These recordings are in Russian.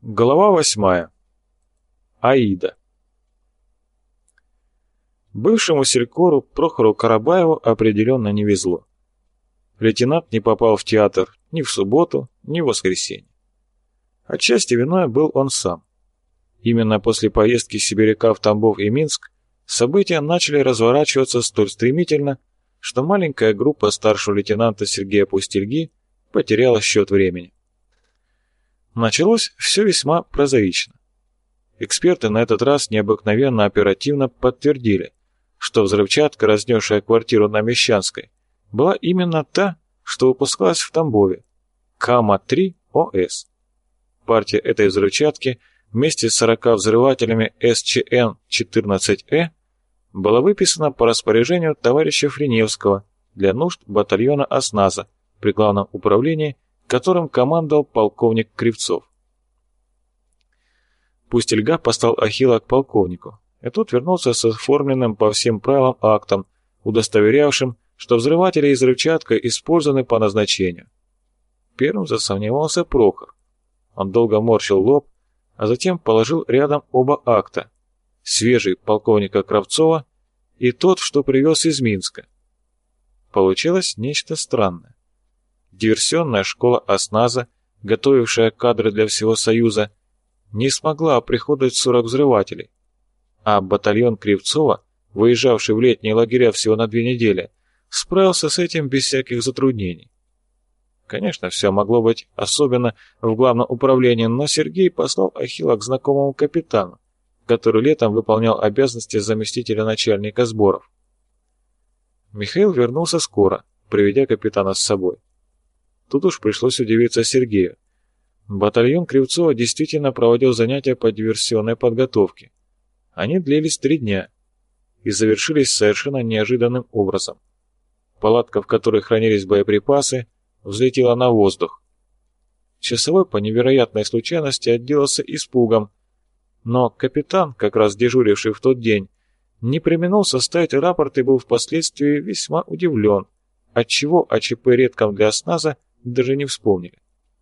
Глава 8. Аида. Бывшему селькору Прохору Карабаеву определенно не везло. Лейтенант не попал в театр ни в субботу, ни в воскресенье. Отчасти виной был он сам. Именно после поездки сибиряка в Тамбов и Минск события начали разворачиваться столь стремительно, что маленькая группа старшего лейтенанта Сергея Пустельги потеряла счет времени. Началось все весьма прозаично. Эксперты на этот раз необыкновенно оперативно подтвердили, что взрывчатка, разнесшая квартиру на Мещанской, была именно та, что выпускалась в Тамбове – Кама-3ОС. Партия этой взрывчатки вместе с 40 взрывателями СЧН-14Э была выписана по распоряжению товарища Френевского для нужд батальона осназа при главном управлении, которым командовал полковник Кривцов. Пустельга послал Ахилла к полковнику, и тот вернулся с оформленным по всем правилам актом, удостоверявшим, что взрыватели и взрывчатка использованы по назначению. Первым засомневался Прохор. Он долго морщил лоб, а затем положил рядом оба акта, свежий полковника Кравцова и тот, что привез из Минска. Получилось нечто странное. Диверсионная школа осназа, готовившая кадры для всего Союза, не смогла оприходовать 40 взрывателей, а батальон Кривцова, выезжавший в летние лагеря всего на 2 недели, справился с этим без всяких затруднений. Конечно, все могло быть особенно в главном управлении, но Сергей послал Ахилла к знакомому капитану, который летом выполнял обязанности заместителя начальника сборов. Михаил вернулся скоро, приведя капитана с собой. Тут уж пришлось удивиться Сергею. Батальон Кривцова действительно проводил занятия по диверсионной подготовке. Они длились 3 дня и завершились совершенно неожиданным образом. Палатка, в которой хранились боеприпасы, взлетела на воздух. Часовой по невероятной случайности отделался испугом, но капитан, как раз дежуривший в тот день, не преминул составить рапорт и был впоследствии весьма удивлен, отчего о ЧП редком для осназа даже не вспомнили.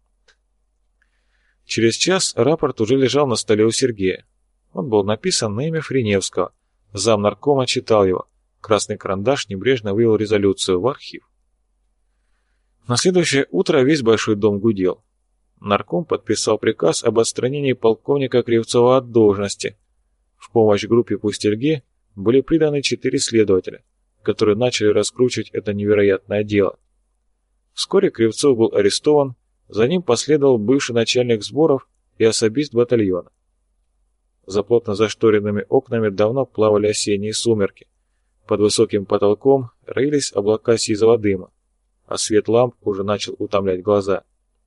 Через час рапорт уже лежал на столе у Сергея. Он был написан на имя Френевского. Замнаркома читал его. Красный карандаш небрежно вывел резолюцию в архив. На следующее утро весь большой дом гудел. Нарком подписал приказ об отстранении полковника Кривцова от должности. В помощь группе Пустельги были приданы 4 следователя, которые начали раскручивать это невероятное дело. Вскоре Кривцов был арестован, за ним последовал бывший начальник сборов и особист батальона. За плотно зашторенными окнами давно плавали осенние сумерки. Под высоким потолком роились облака сизого дыма, а свет ламп уже начал утомлять глаза.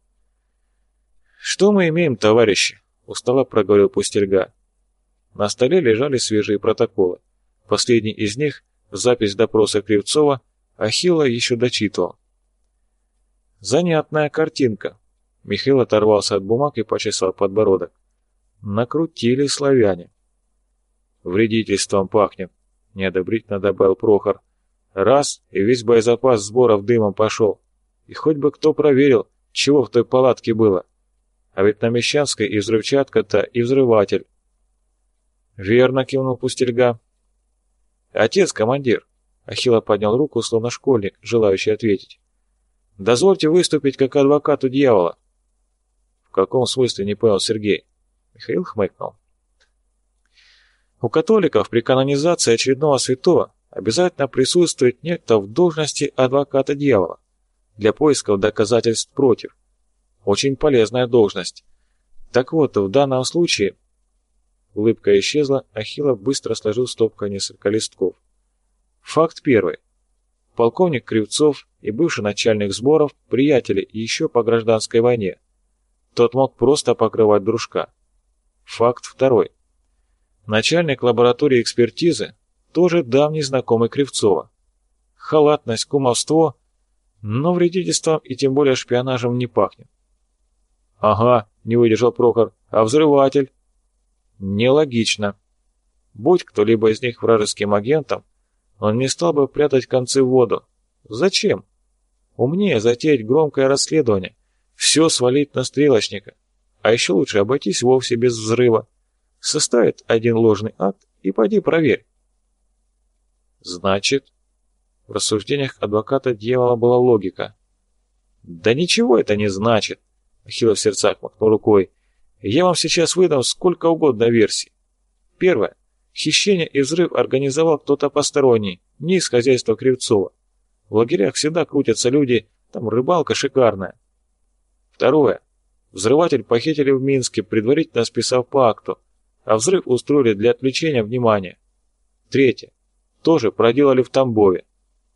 «Что мы имеем, товарищи?» – устало проговорил Пустельга. На столе лежали свежие протоколы. Последний из них, запись допроса Кривцова, Ахилла еще дочитывал. «Занятная картинка». Михаил оторвался от бумаг и почесал подбородок. «Накрутили славяне». «Вредительством пахнет», — неодобрительно добавил Прохор. «Раз, и весь боезапас сборов дымом пошел. И хоть бы кто проверил, чего в той палатке было. А ведь на Мещанской и взрывчатка-то, и взрыватель». «Верно», — кивнул Пустельга. «Отец, командир», — Ахилла поднял руку, словно школьник, желающий ответить. «Дозвольте выступить как адвокату дьявола». «В каком смысле?» — не понял Сергей. Михаил хмыкнул. У католиков при канонизации очередного святого обязательно присутствует некто в должности адвоката дьявола для поисков доказательств против. Очень полезная должность. Так вот, в данном случае... Улыбка исчезла, Ахилла быстро сложил стопкой несколько листков. Факт первый. Полковник Кривцов и бывший начальник сборов – приятели еще по гражданской войне. Тот мог просто покрывать дружка. Факт второй. Начальник лаборатории экспертизы – тоже давний знакомый Кривцова. Халатность, кумовство, но вредительством и тем более шпионажем не пахнет. «Ага», – не выдержал Прохор, – «а взрыватель?» «Нелогично. Будь кто-либо из них вражеским агентом, он не стал бы прятать концы в воду. Зачем? Умнее затеять громкое расследование, все свалить на стрелочника, А еще лучше обойтись вовсе без взрыва. Составит один ложный акт и поди проверь. Значит, в рассуждениях адвоката дьявола была логика. Да ничего это не значит, Ахилл в сердцах махнул рукой. Я вам сейчас выдам сколько угодно версий. Первое. Хищение и взрыв организовал кто-то посторонний, не из хозяйства Кривцова. В лагерях всегда крутятся люди, там рыбалка шикарная. Второе. Взрыватель похитили в Минске, предварительно списав по акту, а взрыв устроили для отвлечения внимания. Третье. Тоже проделали в Тамбове.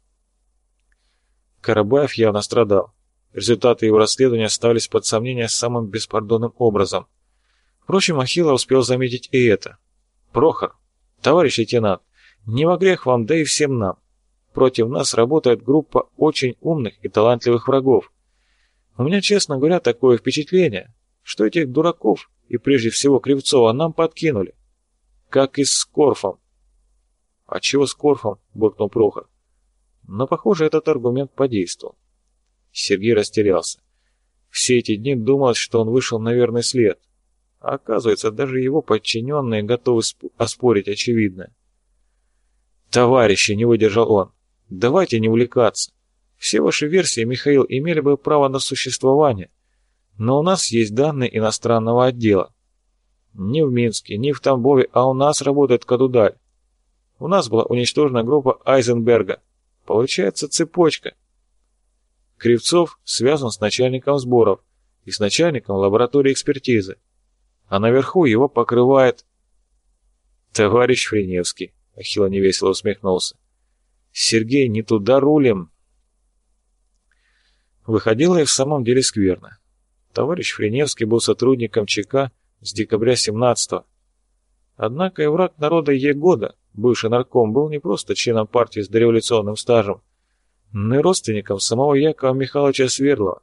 Карабаев явно страдал. Результаты его расследования ставились под сомнение самым беспардонным образом. Впрочем, Ахилла успел заметить и это. «Прохор, товарищ лейтенант, не во грех вам, да и всем нам. Против нас работает группа очень умных и талантливых врагов. У меня, честно говоря, такое впечатление, что этих дураков, и прежде всего Кривцова, нам подкинули. Как и с Корфом». «А чего с Корфом?» – буркнул Прохор. Но, похоже, этот аргумент подействовал. Сергей растерялся. Все эти дни думалось, что он вышел на верный след. А оказывается, даже его подчиненные готовы оспорить очевидное. «Товарищи», — не выдержал он, — «давайте не увлекаться. Все ваши версии, Михаил, имели бы право на существование. Но у нас есть данные иностранного отдела. Не в Минске, не в Тамбове, а у нас работает Кадудаль. У нас была уничтожена группа Айзенберга. Получается цепочка. Кривцов связан с начальником сборов и с начальником лаборатории экспертизы. А наверху его покрывает... «Товарищ Френевский», — Ахилл невесело усмехнулся. «Сергей, не туда рулим». Выходило и в самом деле скверно. Товарищ Френевский был сотрудником ЧК с декабря 17-го. Однако и враг народа Егода, бывший нарком, был не просто членом партии с дореволюционным стажем, но и родственником самого Якова Михайловича Свердлова.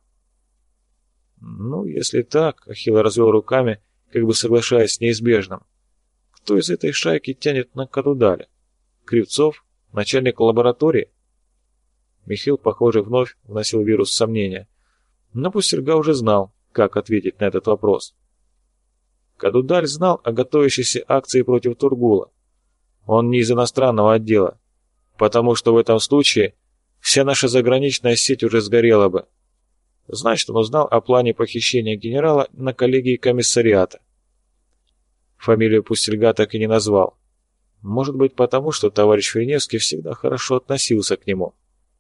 Ну, если так, Ахилл развел руками, как бы соглашаясь с неизбежным. Кто из этой шайки тянет на Кадудаля? Кривцов? Начальник лаборатории? Михаил, похоже, вновь вносил вирус сомнения. Но Пустельга уже знал, как ответить на этот вопрос. Кадудаль знал о готовящейся акции против Тургула. Он не из иностранного отдела, потому что в этом случае вся наша заграничная сеть уже сгорела бы. Значит, он узнал о плане похищения генерала на коллегии комиссариата. Фамилию Пустельга так и не назвал. Может быть, потому что товарищ Френевский всегда хорошо относился к нему.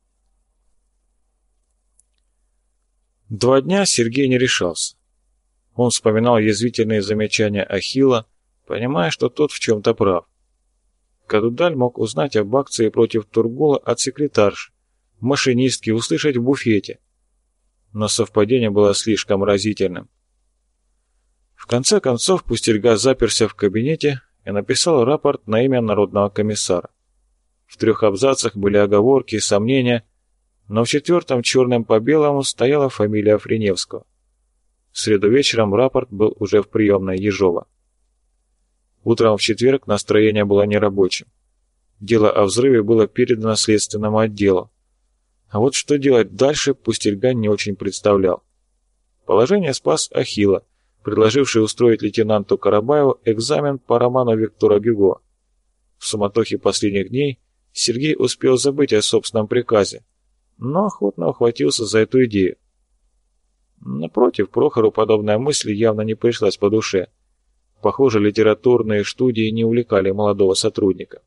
2 дня Сергей не решался. Он вспоминал язвительные замечания Ахилла, понимая, что тот в чем-то прав. Кадудаль мог узнать об акции против Тургула от секретарши, машинистки, услышать в буфете. Но совпадение было слишком разительным. В конце концов Пустельга заперся в кабинете и написал рапорт на имя народного комиссара. В 3 абзацах были оговорки и сомнения, но в 4-м черным по белому стояла фамилия Френевского. В среду вечером рапорт был уже в приемной Ежова. Утром в четверг настроение было нерабочим. Дело о взрыве было передано следственному отделу. А вот что делать дальше, Пустельга не очень представлял. Положение спас Ахилла, предложивший устроить лейтенанту Карабаеву экзамен по роману Виктора Гюго. В суматохе последних дней Сергей успел забыть о собственном приказе, но охотно ухватился за эту идею. Напротив, Прохору подобная мысль явно не пришлась по душе. Похоже, литературные студии не увлекали молодого сотрудника.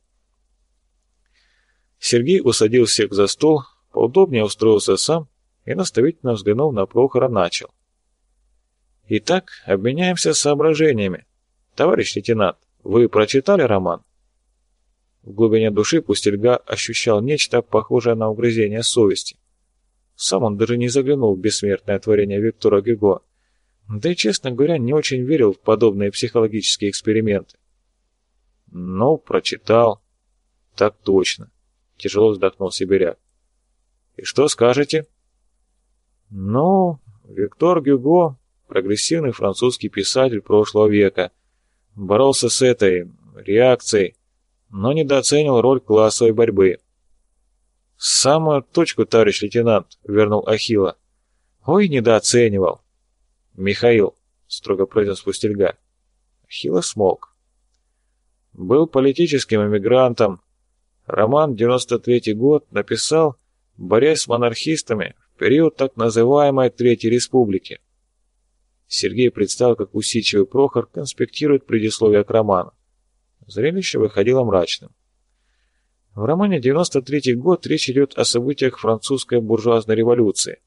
Сергей усадил всех за стол, поудобнее устроился сам и, наставительно взглянув на Прохора, начал. «Итак, обменяемся соображениями. Товарищ лейтенант, вы прочитали роман?» В глубине души Пустельга ощущал нечто похожее на угрызение совести. Сам он даже не заглянул в бессмертное творение Виктора Гюго, да и, честно говоря, не очень верил в подобные психологические эксперименты. «Ну, прочитал». «Так точно», — тяжело вздохнул сибиряк. «И что скажете?» «Ну, Виктор Гюго, прогрессивный французский писатель прошлого века, боролся с этой реакцией, но недооценил роль классовой борьбы». «Самую точку, товарищ лейтенант», — вернул Ахилла. «Ой, недооценивал». «Михаил, строго произнес Пустельга. Ахилла смолк. Был политическим эмигрантом. Роман «93-й год» написал, борясь с монархистами в период так называемой Третьей Республики. Сергей представил, как усидчивый Прохор конспектирует предисловие к роману. Зрелище выходило мрачным. В романе «93-й год» речь идет о событиях французской буржуазной революции.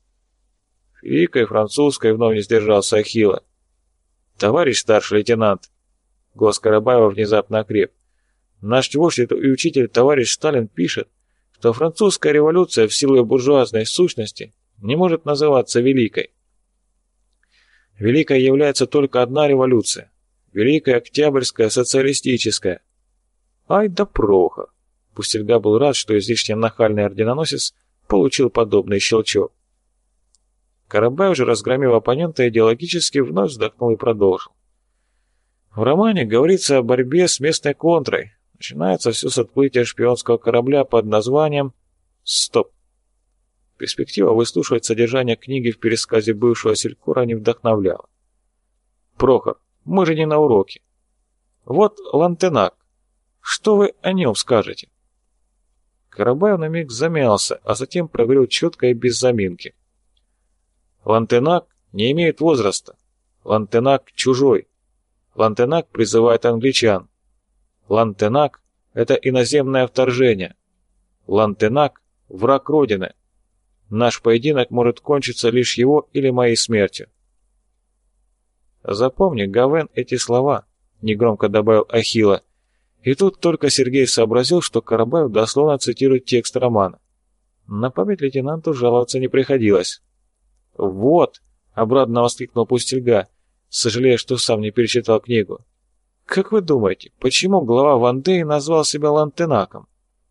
Великой французской вновь не сдержался Ахилла. «Товарищ старший лейтенант!» Голос Карабаева внезапно окреп. «Наш вождь и учитель товарищ Сталин пишет, что французская революция в силу буржуазной сущности не может называться великой. Великой является только одна революция – Великая Октябрьская социалистическая». Ай да Прохор! Пустельга был рад, что излишне нахальный орденоносец получил подобный щелчок. Карабаев же, разгромив оппонента идеологически, вновь вздохнул и продолжил. В романе говорится о борьбе с местной контрой. Начинается все с отплытия шпионского корабля под названием «Стоп». Перспектива выслушивать содержание книги в пересказе бывшего селькора не вдохновляла. «Прохор, мы же не на уроке. Вот Лантенак. Что вы о нем скажете?» Карабаев на миг замялся, а затем проговорил четко и без заминки. «Лантенак не имеет возраста. Лантенак чужой. Лантенак призывает англичан. Лантенак — это иноземное вторжение. Лантенак — враг Родины. Наш поединок может кончиться лишь его или моей смертью». «Запомни, Гавен, эти слова», — негромко добавил Ахилла. И тут только Сергей сообразил, что Карабаев дословно цитирует текст романа. На память лейтенанту жаловаться не приходилось. «Вот!» — обрадованно воскликнул Пустельга, сожалея, что сам не перечитал книгу. «Как вы думаете, почему глава Вандеи назвал себя Лантенаком?»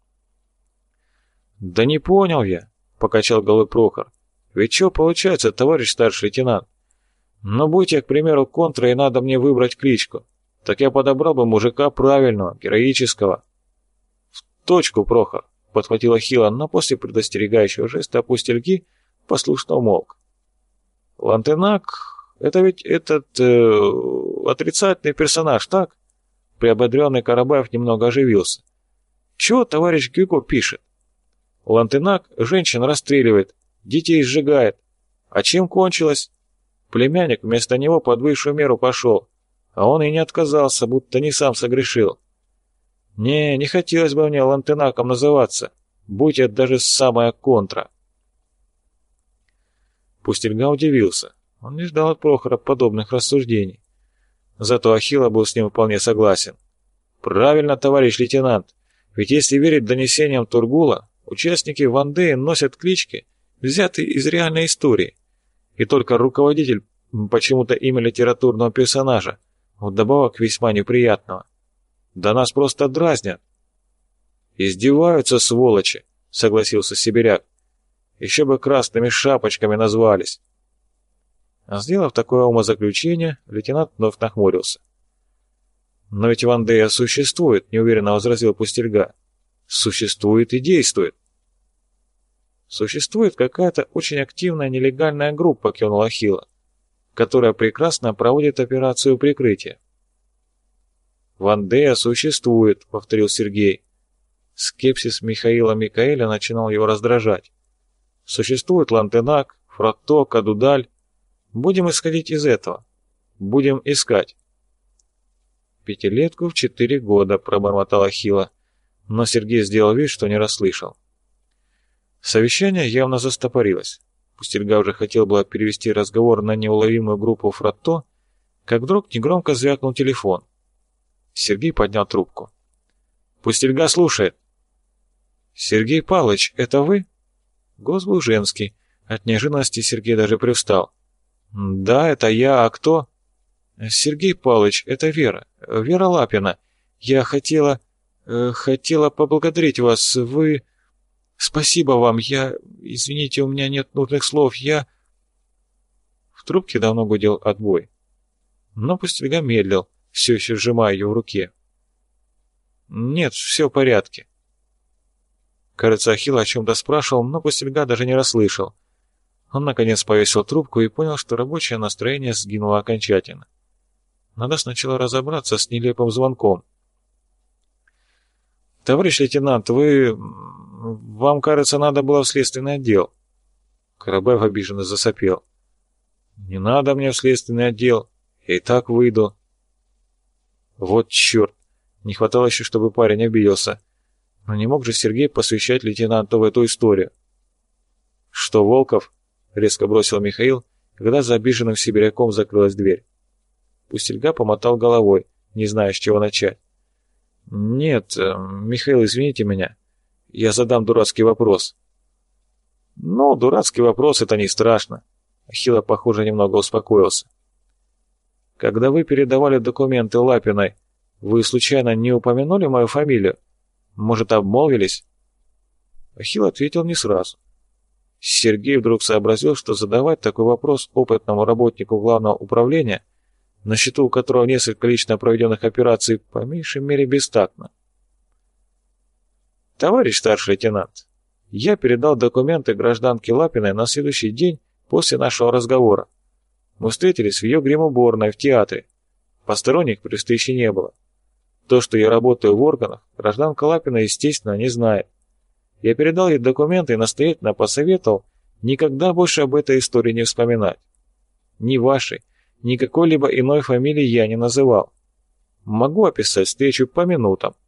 «Да не понял я», — покачал головой Прохор. «Ведь что получается, товарищ старший лейтенант? Но будь я, к примеру, контра, и надо мне выбрать кличку, так я подобрал бы мужика правильного, героического». «В точку, Прохор», — подхватил Ахилла, но после предостерегающего жеста Пустельги послушно умолк. «Лантенак — это ведь отрицательный персонаж, так?» Приободренный Карабаев немного оживился. «Чего товарищ Гюго пишет? Лантенак женщин расстреливает, детей сжигает. А чем кончилось? Племянник вместо него под высшую меру пошел, а он и не отказался, будто не сам согрешил. Не хотелось бы мне Лантенаком называться, будь это даже самая контра». Пустельга удивился. Он не ждал от Прохора подобных рассуждений. Зато Ахилла был с ним вполне согласен. «Правильно, товарищ лейтенант, ведь если верить донесениям Тургула, участники Вандеи носят клички, взятые из реальной истории, и только руководитель почему-то имя литературного персонажа, вдобавок весьма неприятного. Да нас просто дразнят». «Издеваются, сволочи», — согласился сибиряк. «Еще бы красными шапочками назвались». Сделав такое умозаключение, лейтенант вновь нахмурился. «Но ведь Вандея существует», — неуверенно возразил Пустельга. «Существует и действует». «Существует какая-то очень активная нелегальная группа», — кивнул Ахилла, «которая прекрасно проводит операцию прикрытия». «Вандея существует», — повторил Сергей. Скепсис Михаила Микаэля начинал его раздражать. «Существует Лантенак, Фракто, Кадудаль. Будем исходить из этого. Будем искать». «Пятилетку в 4 года», — пробормотал Ахилла, но Сергей сделал вид, что не расслышал. Совещание явно застопорилось. Пустельга уже хотел было перевести разговор на неуловимую группу Фракто, как вдруг негромко звякнул телефон. Сергей поднял трубку. «Пустельга слушает». «Сергей Павлович, это вы?» Голос был женский. От неожиданности Сергей даже привстал. «Да, это я, а кто?» «Сергей Павлович, это Вера. Вера Лапина. Я хотела поблагодарить вас. Вы... Спасибо вам. Извините, у меня нет нужных слов. В трубке давно гудел отбой. Но Пустельга медлил, все еще сжимая ее в руке. «Нет, все в порядке». Кажется, Ахилл о чем-то спрашивал, но Пустельга даже не расслышал. Он наконец повесил трубку и понял, что рабочее настроение сгинуло окончательно. Надо сначала разобраться с нелепым звонком. «Товарищ лейтенант, Вам, кажется, надо было в следственный отдел». Карабаев обиженно засопел. «Не надо мне в следственный отдел. Я и так выйду». Вот черт! Не хватало еще, чтобы парень обиделся. Но не мог же Сергей посвящать лейтенанту в эту историю. «Что, Волков?» — резко бросил Михаил, когда за обиженным сибиряком закрылась дверь. Пустельга помотал головой, не зная, с чего начать. «Нет, Михаил, извините меня. Я задам дурацкий вопрос». «Ну, дурацкий вопрос — это не страшно». Ахилла, похоже, немного успокоился. «Когда вы передавали документы Лапиной, вы случайно не упомянули мою фамилию? Может, обмолвились?» Ахилл ответил не сразу. Сергей вдруг сообразил, что задавать такой вопрос опытному работнику главного управления, на счету у которого несколько лично проведенных операций, по меньшей мере бестактно. «Товарищ старший лейтенант, я передал документы гражданке Лапиной на следующий день после нашего разговора. Мы встретились в ее гримуборной в театре. Посторонних при встрече не было. То, что я работаю в органах, гражданка Лапина, естественно, не знает. Я передал ей документы и настоятельно посоветовал никогда больше об этой истории не вспоминать. Ни вашей, ни какой-либо иной фамилии я не называл. Могу описать встречу по минутам.